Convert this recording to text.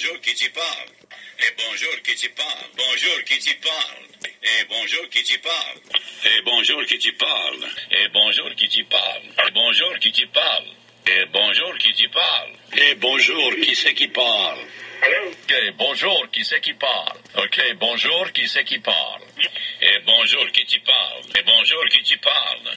bonjour qui t'y parle. Et bonjour qui t'y parle. Bonjour qui t'y parle. Et bonjour qui t'y parle. Et bonjour qui t'y parle. Et bonjour qui t'y parle. Et bonjour qui t'y parle. Et bonjour qui t'y parle. Et bonjour qui c'est qui parle. Ok, bonjour qui c'est qui parle. Ok, bonjour qui c'est qui parle. Et bonjour qui t'y parle. Et bonjour qui t'y parle.